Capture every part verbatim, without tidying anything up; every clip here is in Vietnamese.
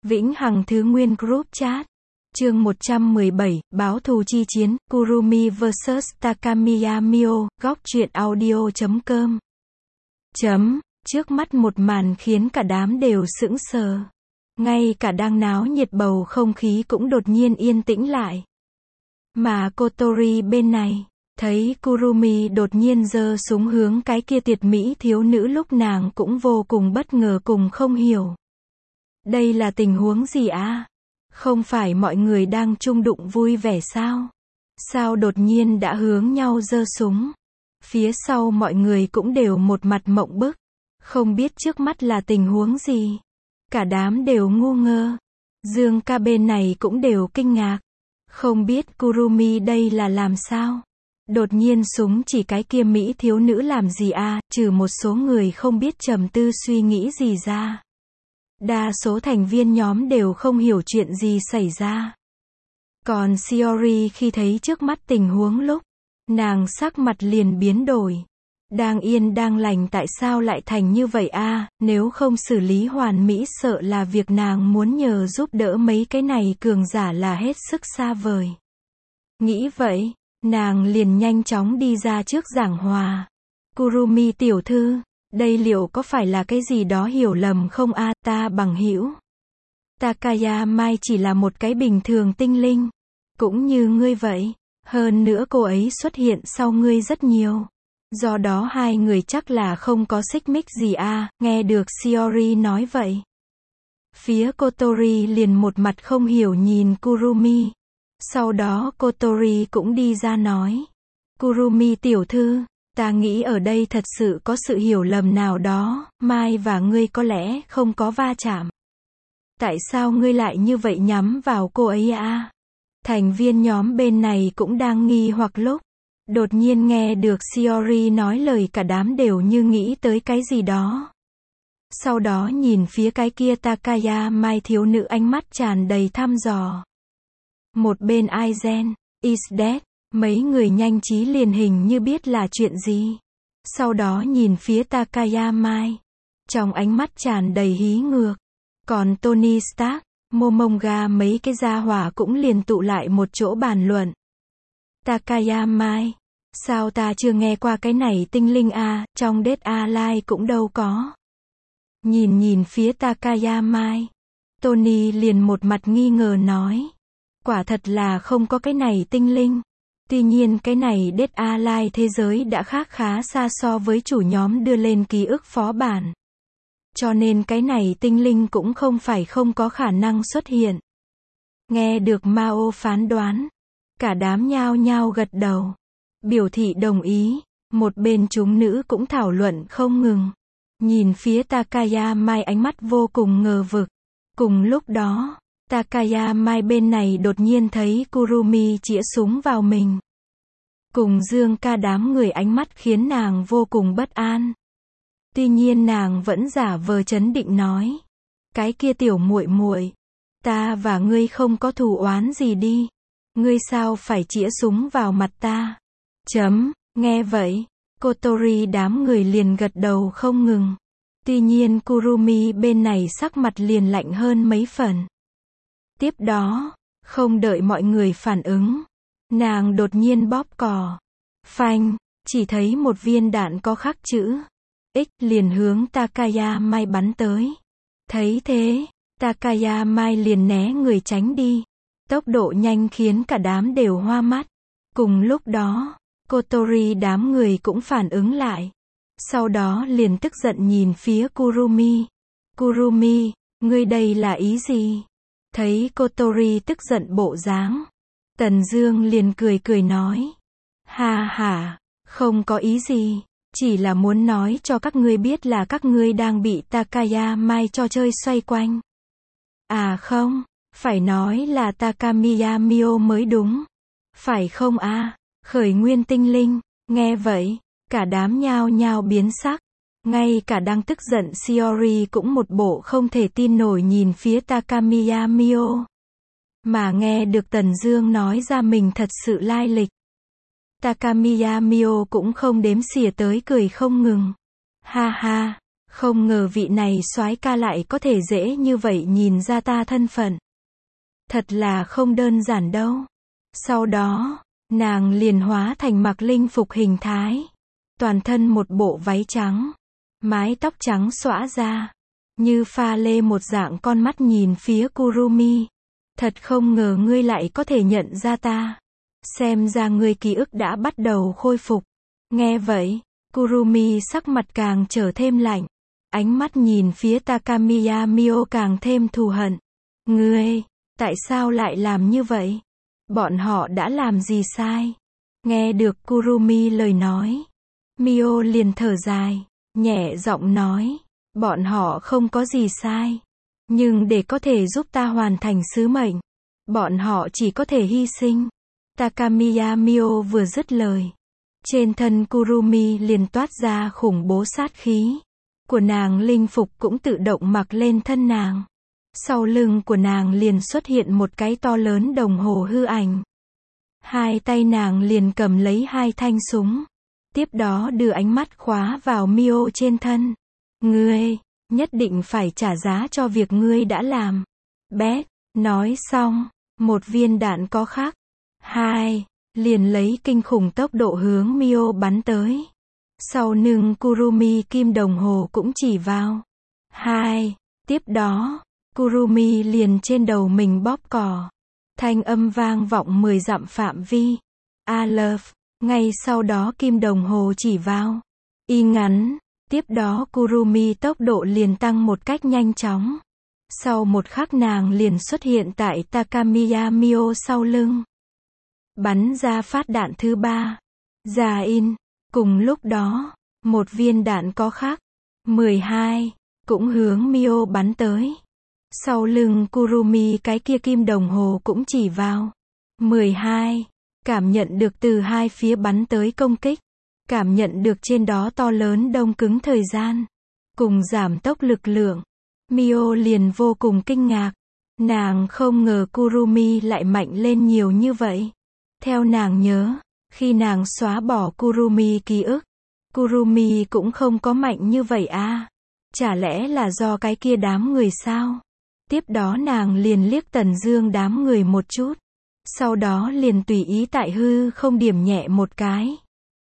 Vĩnh Hằng Thứ Nguyên Group Chat. Chương một trăm mười bảy, báo thù chi chiến, Kurumi versus Takamiya Mio, góc truyện audio chấm com. Chấm, trước mắt một màn khiến cả đám đều sững sờ. Ngay cả đang náo nhiệt bầu không khí cũng đột nhiên yên tĩnh lại. Mà Kotori bên này, thấy Kurumi đột nhiên giơ súng hướng cái kia tuyệt mỹ thiếu nữ lúc nàng cũng vô cùng bất ngờ cùng không hiểu. Đây là tình huống gì à? Không phải mọi người đang chung đụng vui vẻ sao? Sao đột nhiên đã hướng nhau giơ súng? Phía sau mọi người cũng đều một mặt mộng bức. Không biết trước mắt là tình huống gì. Cả đám đều ngu ngơ. Dương ca bên này cũng đều kinh ngạc. Không biết Kurumi đây là làm sao? Đột nhiên súng chỉ cái kia mỹ thiếu nữ làm gì à? Trừ một số người không biết trầm tư suy nghĩ gì ra. Đa số thành viên nhóm đều không hiểu chuyện gì xảy ra. Còn Shiori khi thấy trước mắt tình huống lúc, nàng sắc mặt liền biến đổi. Đang yên đang lành tại sao lại thành như vậy a? Nếu không xử lý hoàn mỹ sợ là việc nàng muốn nhờ giúp đỡ mấy cái này cường giả là hết sức xa vời. Nghĩ vậy, nàng liền nhanh chóng đi ra trước giảng hòa. Kurumi tiểu thư, đây liệu có phải là cái gì đó hiểu lầm không a? Ta bằng hữu Takaya Mai chỉ là một cái bình thường tinh linh, cũng như ngươi vậy. Hơn nữa cô ấy xuất hiện sau ngươi rất nhiều. Do đó hai người chắc là không có xích mích gì a. Nghe được Shiori nói vậy, phía Kotori liền một mặt không hiểu nhìn Kurumi. Sau đó Kotori cũng đi ra nói, Kurumi tiểu thư, ta nghĩ ở đây thật sự có sự hiểu lầm nào đó, Mai và ngươi có lẽ không có va chạm. Tại sao ngươi lại như vậy nhắm vào cô ấy à? Thành viên nhóm bên này cũng đang nghi hoặc lúc, đột nhiên nghe được Shiori nói lời cả đám đều như nghĩ tới cái gì đó. Sau đó nhìn phía cái kia Takaya Mai thiếu nữ ánh mắt tràn đầy thăm dò. Một bên Aizen, is dead. Mấy người nhanh trí liền hình như biết là chuyện gì. Sau đó nhìn phía Takaya Mai, trong ánh mắt tràn đầy hí ngược. Còn Tony Stark, Momonga mấy cái gia hỏa cũng liền tụ lại một chỗ bàn luận. Takaya Mai, sao ta chưa nghe qua cái này tinh linh a, trong Dead Alliance cũng đâu có. Nhìn nhìn phía Takaya Mai, Tony liền một mặt nghi ngờ nói, quả thật là không có cái này tinh linh. Tuy nhiên cái này Dead Alliance thế giới đã khác khá xa so với chủ nhóm đưa lên ký ức phó bản. Cho nên cái này tinh linh cũng không phải không có khả năng xuất hiện. Nghe được Mao phán đoán, cả đám nhao nhao gật đầu, biểu thị đồng ý. Một bên chúng nữ cũng thảo luận không ngừng. Nhìn phía Takaya Mai ánh mắt vô cùng ngờ vực. Cùng lúc đó, Takaya Mai bên này đột nhiên thấy Kurumi chĩa súng vào mình. Cùng Dương ca đám người ánh mắt khiến nàng vô cùng bất an. Tuy nhiên nàng vẫn giả vờ trấn định nói, cái kia tiểu muội muội, ta và ngươi không có thù oán gì đi. Ngươi sao phải chĩa súng vào mặt ta? Chấm, nghe vậy, Kotori đám người liền gật đầu không ngừng. Tuy nhiên Kurumi bên này sắc mặt liền lạnh hơn mấy phần. Tiếp đó, không đợi mọi người phản ứng, nàng đột nhiên bóp cò. Phanh, chỉ thấy một viên đạn có khắc chữ X liền hướng Takaya Mai bắn tới. Thấy thế, Takaya Mai liền né người tránh đi. Tốc độ nhanh khiến cả đám đều hoa mắt. Cùng lúc đó, Kotori đám người cũng phản ứng lại. Sau đó liền tức giận nhìn phía Kurumi. Kurumi, ngươi đây là ý gì? Thấy Kotori tức giận bộ dáng, Tần Dương liền cười cười nói, ha ha, không có ý gì, chỉ là muốn nói cho các ngươi biết là các ngươi đang bị Takaya Mai cho chơi xoay quanh. À không, phải nói là Takamiya Mio mới đúng. Phải không a? À? Khởi nguyên tinh linh. Nghe vậy, cả đám nhao nhao biến sắc. Ngay cả đang tức giận Shiori cũng một bộ không thể tin nổi nhìn phía Takamiya Mio. Mà nghe được Tần Dương nói ra mình thật sự lai lịch, Takamiya Mio cũng không đếm xỉa tới cười không ngừng. Ha ha, Không ngờ vị này soái ca lại có thể dễ như vậy nhìn ra ta thân phận. Thật là không đơn giản đâu. Sau đó, nàng liền hóa thành mặc linh phục hình thái. Toàn thân một bộ váy trắng. Mái tóc trắng xõa ra. Như pha lê một dạng con mắt nhìn phía Kurumi. Thật không ngờ ngươi lại có thể nhận ra ta. Xem ra ngươi ký ức đã bắt đầu khôi phục. Nghe vậy, Kurumi sắc mặt càng trở thêm lạnh. Ánh mắt nhìn phía Takamiya Mio càng thêm thù hận. Ngươi, tại sao lại làm như vậy? Bọn họ đã làm gì sai? Nghe được Kurumi lời nói. Mio liền thở dài, nhẹ giọng nói. Bọn họ không có gì sai. Nhưng để có thể giúp ta hoàn thành sứ mệnh, bọn họ chỉ có thể hy sinh. Takamiya Mio vừa dứt lời. Trên thân Kurumi liền toát ra khủng bố sát khí. Của nàng linh phục cũng tự động mặc lên thân nàng. Sau lưng của nàng liền xuất hiện một cái to lớn đồng hồ hư ảnh. Hai tay nàng liền cầm lấy hai thanh súng. Tiếp đó đưa ánh mắt khóa vào Mio trên thân. Ngươi, nhất định phải trả giá cho việc ngươi đã làm. Bét, nói xong, một viên đạn có khắc. Hai, liền lấy kinh khủng tốc độ hướng Mio bắn tới. Sau lưng Kurumi kim đồng hồ cũng chỉ vào. Hai, tiếp đó, Kurumi liền trên đầu mình bóp cò. Thanh âm vang vọng mười dặm phạm vi. I love, ngay sau đó kim đồng hồ chỉ vào. Y ngắn, tiếp đó Kurumi tốc độ liền tăng một cách nhanh chóng. Sau một khắc nàng liền xuất hiện tại Takamiya Mio sau lưng. Bắn ra phát đạn thứ ba. Ra in. Cùng lúc đó, một viên đạn có khắc. mười hai. Cũng hướng Mio bắn tới. Sau lưng Kurumi cái kia kim đồng hồ cũng chỉ vào. mười hai. Cảm nhận được từ hai phía bắn tới công kích. Cảm nhận được trên đó to lớn đông cứng thời gian. Cùng giảm tốc lực lượng. Mio liền vô cùng kinh ngạc. Nàng không ngờ Kurumi lại mạnh lên nhiều như vậy. Theo nàng nhớ, khi nàng xóa bỏ Kurumi ký ức, Kurumi cũng không có mạnh như vậy à. Chả lẽ là do cái kia đám người sao? Tiếp đó nàng liền liếc Tần Dương đám người một chút. Sau đó liền tùy ý tại hư không điểm nhẹ một cái.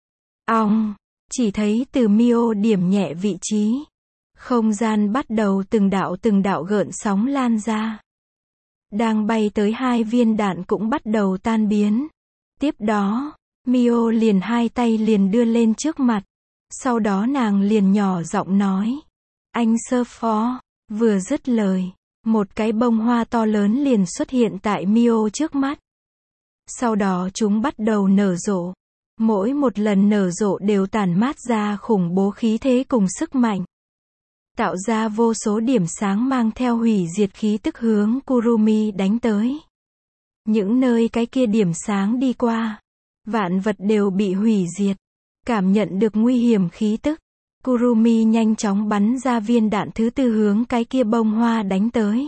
Ong, chỉ thấy từ Mio điểm nhẹ vị trí. Không gian bắt đầu từng đạo từng đạo gợn sóng lan ra. Đang bay tới hai viên đạn cũng bắt đầu tan biến. Tiếp đó, Mio liền hai tay liền đưa lên trước mặt. Sau đó nàng liền nhỏ giọng nói. Anh sơ phó, vừa dứt lời. Một cái bông hoa to lớn liền xuất hiện tại Mio trước mắt. Sau đó chúng bắt đầu nở rộ. Mỗi một lần nở rộ đều tản mát ra khủng bố khí thế cùng sức mạnh. Tạo ra vô số điểm sáng mang theo hủy diệt khí tức hướng Kurumi đánh tới. Những nơi cái kia điểm sáng đi qua, vạn vật đều bị hủy diệt. Cảm nhận được nguy hiểm khí tức, Kurumi nhanh chóng bắn ra viên đạn thứ tư hướng cái kia bông hoa đánh tới.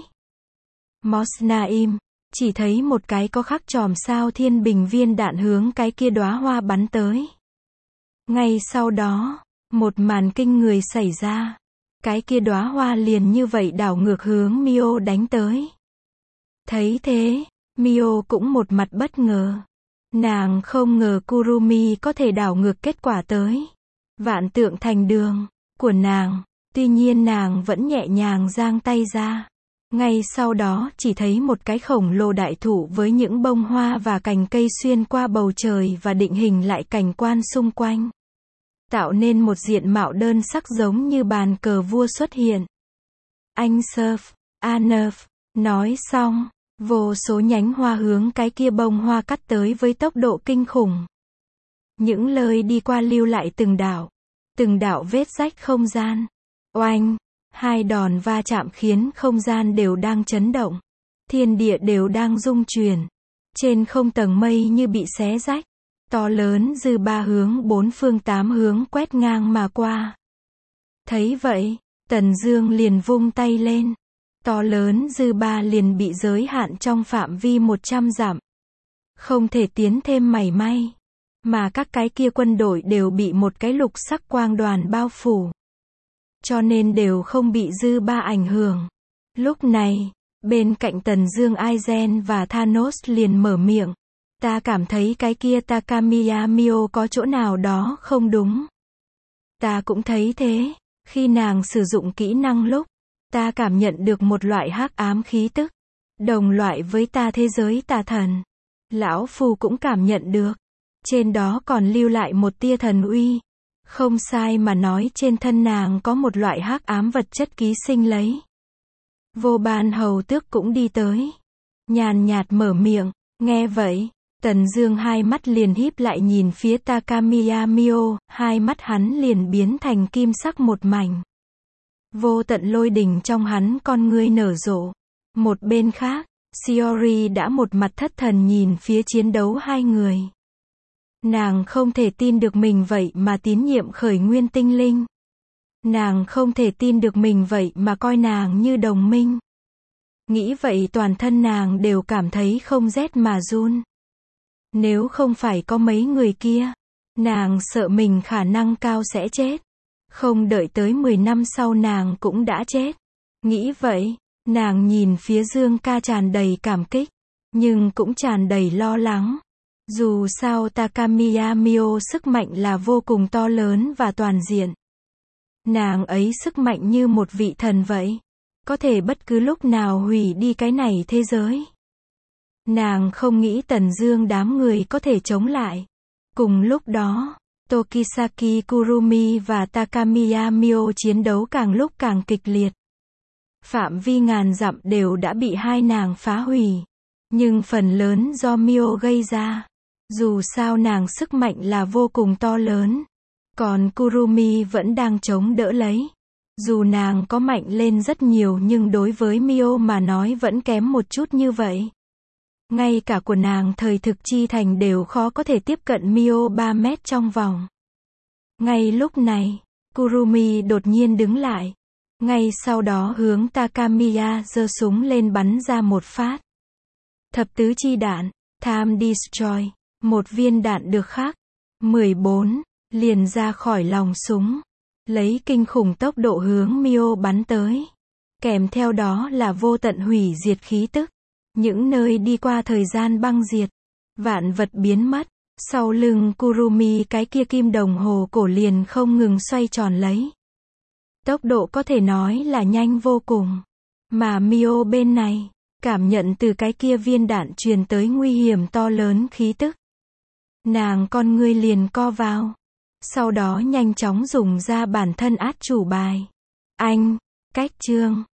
Mosnaim, chỉ thấy một cái có khắc chòm sao thiên bình viên đạn hướng cái kia đóa hoa bắn tới. Ngay sau đó, một màn kinh người xảy ra. Cái kia đóa hoa liền như vậy đảo ngược hướng Mio đánh tới. Thấy thế, Mio cũng một mặt bất ngờ. Nàng không ngờ Kurumi có thể đảo ngược kết quả tới. Vạn tượng thành đường của nàng. Tuy nhiên nàng vẫn nhẹ nhàng giang tay ra. Ngay sau đó chỉ thấy một cái khổng lồ đại thụ với những bông hoa và cành cây xuyên qua bầu trời và định hình lại cảnh quan xung quanh. Tạo nên một diện mạo đơn sắc giống như bàn cờ vua xuất hiện. Anh Surf, Anerf, nói xong, vô số nhánh hoa hướng cái kia bông hoa cắt tới với tốc độ kinh khủng. Những lời đi qua lưu lại từng đạo, từng đạo vết rách không gian. Oanh, hai đòn va chạm khiến không gian đều đang chấn động. Thiên địa đều đang rung chuyển. Trên không tầng mây như bị xé rách. To lớn dư ba hướng bốn phương tám hướng quét ngang mà qua. Thấy vậy, Tần Dương liền vung tay lên. To lớn dư ba liền bị giới hạn trong phạm vi một trăm dặm. Không thể tiến thêm mảy may. Mà các cái kia quân đội đều bị một cái lục sắc quang đoàn bao phủ. cho nên đều không bị dư ba ảnh hưởng. Lúc này, bên cạnh Tần Dương Aizen và Thanos liền mở miệng. Ta cảm thấy cái kia Takamiya Mio có chỗ nào đó không đúng. Ta cũng thấy thế. Khi nàng sử dụng kỹ năng lúc, ta cảm nhận được một loại hắc ám khí tức. Đồng loại với ta thế giới tà thần. Lão Phu cũng cảm nhận được. Trên đó còn lưu lại một tia thần uy. Không sai mà nói, trên thân nàng có một loại hắc ám vật chất ký sinh lấy. Vô Ban Hầu Tước cũng đi tới. Nhàn nhạt mở miệng. Nghe vậy, Tần Dương hai mắt liền híp lại nhìn phía Takamiya Mio, hai mắt hắn liền biến thành kim sắc một mảnh. Vô tận lôi đình trong hắn con ngươi nở rộ. Một bên khác, Shiori đã một mặt thất thần nhìn phía chiến đấu hai người. Nàng không thể tin được mình vậy mà tín nhiệm Khởi Nguyên Tinh Linh. Nàng không thể tin được mình vậy mà coi nàng như đồng minh. Nghĩ vậy toàn thân nàng đều cảm thấy không rét mà run. Nếu không phải có mấy người kia, nàng sợ mình khả năng cao sẽ chết. Không đợi tới mười năm sau nàng cũng đã chết. Nghĩ vậy, nàng nhìn phía Dương Ca tràn đầy cảm kích, nhưng cũng tràn đầy lo lắng. Dù sao Takamiya Mio sức mạnh là vô cùng to lớn và toàn diện. Nàng ấy sức mạnh như một vị thần vậy. Có thể bất cứ lúc nào hủy đi cái này thế giới. Nàng không nghĩ Tần Dương đám người có thể chống lại. Cùng lúc đó, Tokisaki Kurumi và Takamiya Mio chiến đấu càng lúc càng kịch liệt. Phạm vi ngàn dặm đều đã bị hai nàng phá hủy. Nhưng phần lớn do Mio gây ra. Dù sao nàng sức mạnh là vô cùng to lớn. Còn Kurumi vẫn đang chống đỡ lấy. Dù nàng có mạnh lên rất nhiều nhưng đối với Mio mà nói vẫn kém một chút như vậy. Ngay cả của nàng thời thực chi thành đều khó có thể tiếp cận Mio ba mét trong vòng. Ngay lúc này, Kurumi đột nhiên đứng lại. Ngay sau đó hướng Takamiya giơ súng lên bắn ra một phát. Thập tứ chi đạn, Time Destroy. Một viên đạn được khắc mười bốn, liền ra khỏi lòng súng. Lấy kinh khủng tốc độ hướng Mio bắn tới. Kèm theo đó là vô tận hủy diệt khí tức. Những nơi đi qua thời gian băng diệt. Vạn vật biến mất. Sau lưng Kurumi cái kia kim đồng hồ cổ liền không ngừng xoay tròn lấy. Tốc độ có thể nói là nhanh vô cùng. Mà Mio bên này, cảm nhận từ cái kia viên đạn truyền tới nguy hiểm to lớn khí tức. Nàng con ngươi liền co vào. Sau đó nhanh chóng dùng ra bản thân át chủ bài. Anh, cách chương.